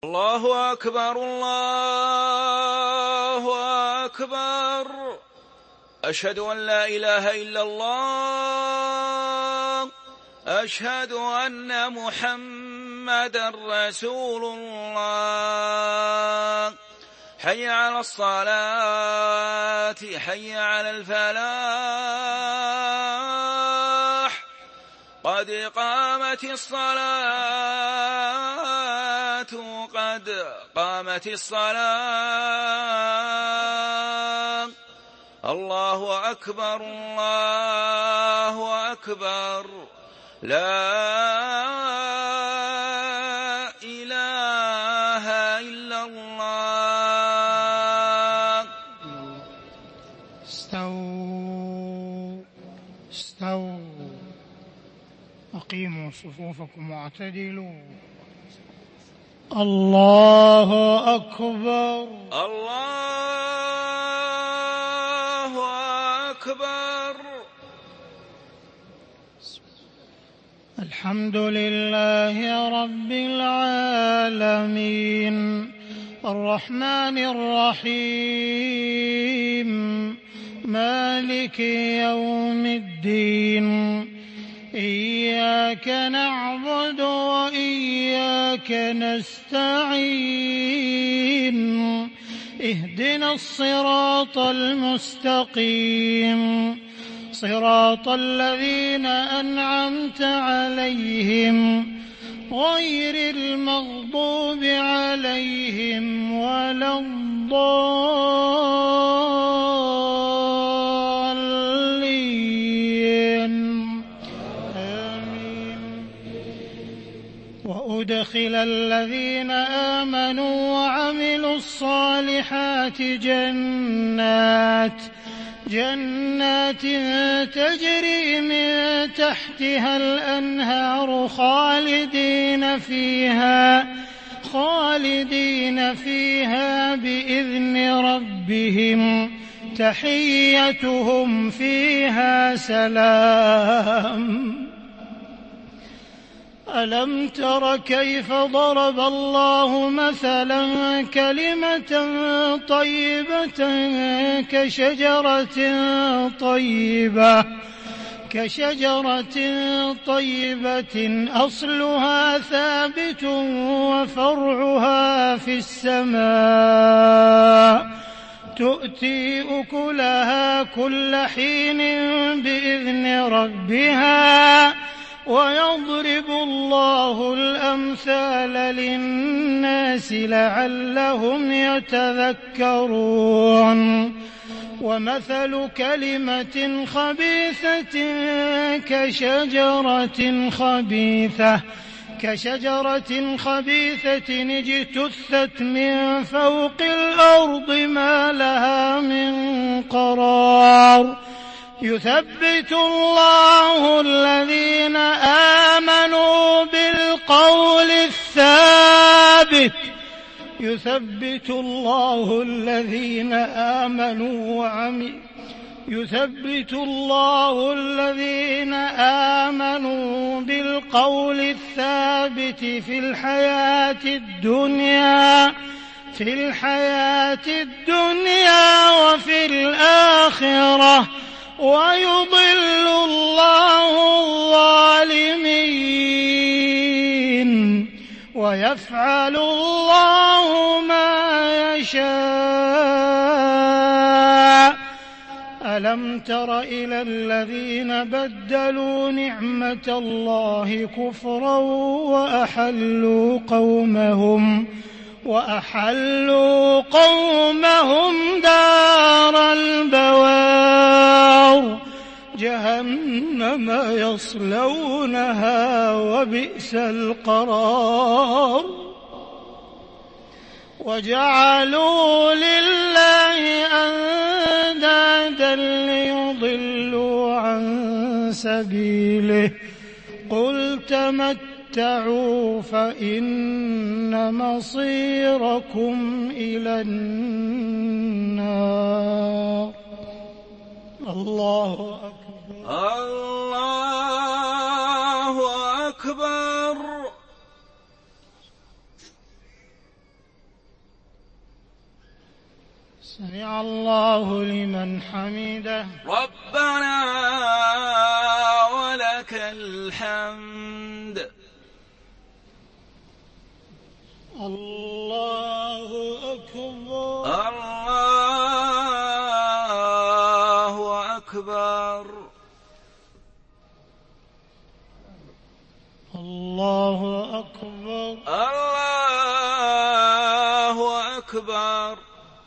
الله أكبر الله أكبر. أشهد أن لا إله إلا الله. أشهد أن محمدا رسول الله. حي على الصلاة حي على الفلاح. قد قامت الصلاة قد قامت الصلاة. الله أكبر الله أكبر. لا إله إلا الله. استووا أقيموا صفوفكم واعتدلوا. الله أكبر الله أكبر. الحمد لله رب العالمين الرحمن الرحيم مالك يوم الدين. إياك نعبد وإياك نستعين. اهدنا الصراط المستقيم صراط الذين أنعمت عليهم غير المغضوب عليهم ولا الضالين. آمين. وأدخل الذين آمنوا وعملوا الصالحات جنات تجري من تحتها الأنهار خالدين فيها بإذن ربهم تحيتهم فيها سلام. ألم تر كيف ضرب الله مثلا كلمة طيبة كشجرة طيبة أصلها ثابت وفرعها في السماء تؤتي أكلها كل حين بإذن ربها ويضرب الله الأمثال للناس لعلهم يتذكرون. ومثل كلمة خبيثة كشجرة خبيثة اجتثت من فوق الأرض ما لها من قرار. يثبت الله الذين آمنوا بالقول الثابت في الحياة الدنيا وفي الآخرة ويضل الله الظالمين ويفعل الله ما يشاء. ألم تر إلى الذين بدلوا نعمة الله كفرا وأحلوا قومهم دار البوار جهنم يصلونها وبئس القرار. وجعلوا لله أندادا ليضلوا عن سبيله قل تمتعوا فإن مصيركم إلى النار. الله أكبر الله أكبر. سمع الله لمن حمده. ربنا ولك الحمد. الله أكبر. الله أكبر. الله أكبر. الله أكبر.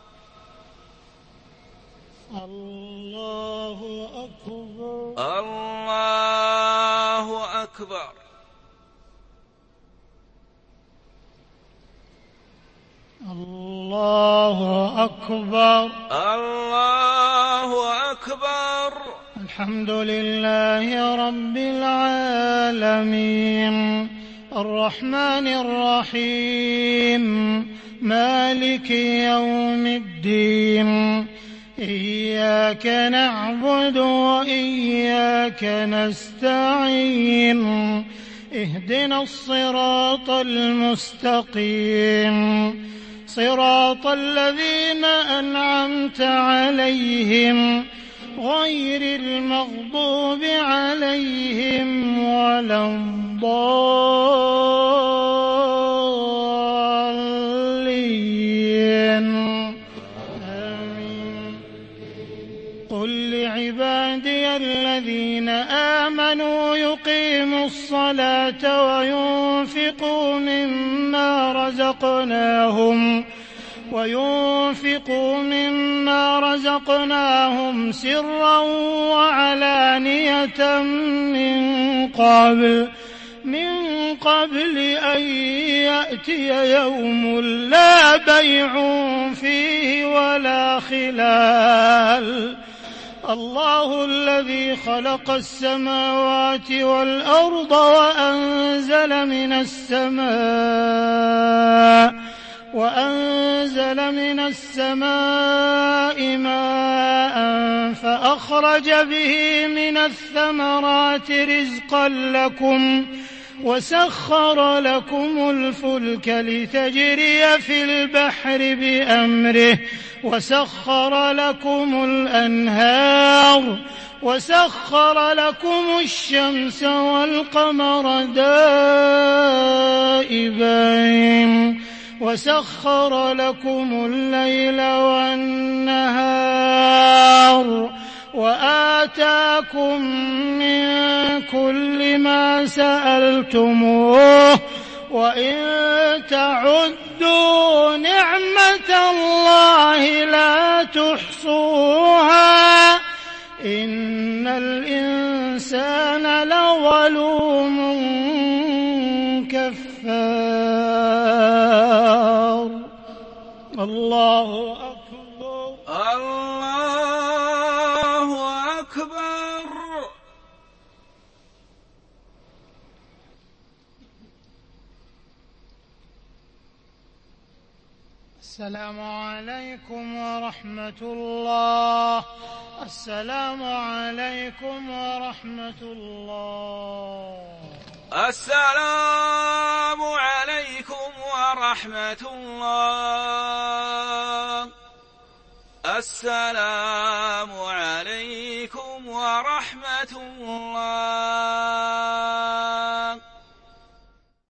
الله أكبر. الله أكبر. الله أكبر. الله أكبر. الحمد لله رب العالمين الرحمن الرحيم مالك يوم الدين إياك نعبد وإياك نستعين اهدنا الصراط المستقيم صراط الذين أنعمت عليهم غير المغضوب عليهم ولا الضالين آمين. قل لعبادي الذين آمنوا يقيموا الصلاة وينفقوا مما رزقناهم سرا وعلانية من قبل أن يأتي يوم لا بيع فيه ولا خلال. الله الذي خلق السماوات والأرض وأنزل من السماء ماء فأخرج به من الثمرات رزقا لكم وسخر لكم الفلك لتجري في البحر بأمره وسخر لكم الأنهار وسخر لكم الشمس والقمر دائبين وسخر لكم الليل والنهار وآتاكم من كل ما سألتموه وإن تعدوا نعمة الله لا تحصوها إن الإنسان لظلوم كفار. الله أكبر. الله أكبر. السلام عليكم ورحمة الله. السلام عليكم ورحمة الله. السلام عليكم ورحمة الله. السلام عليكم ورحمة الله.